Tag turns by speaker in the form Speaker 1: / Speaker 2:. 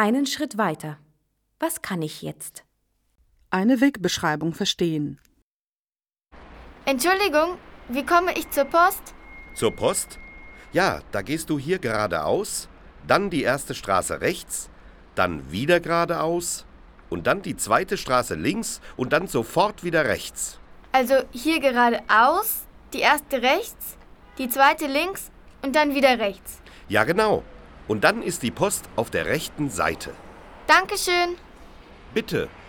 Speaker 1: einen Schritt weiter. Was kann ich jetzt?
Speaker 2: Eine Wegbeschreibung verstehen.
Speaker 3: Entschuldigung, wie komme ich zur Post?
Speaker 4: Zur Post? Ja, da gehst du hier geradeaus, dann die erste Straße rechts, dann wieder geradeaus und dann die zweite Straße links und dann sofort wieder rechts.
Speaker 3: Also hier geradeaus, die erste rechts, die zweite links und dann wieder rechts.
Speaker 4: Ja, genau. Und dann ist die Post auf der rechten Seite.
Speaker 3: Dankeschön.
Speaker 4: Bitte.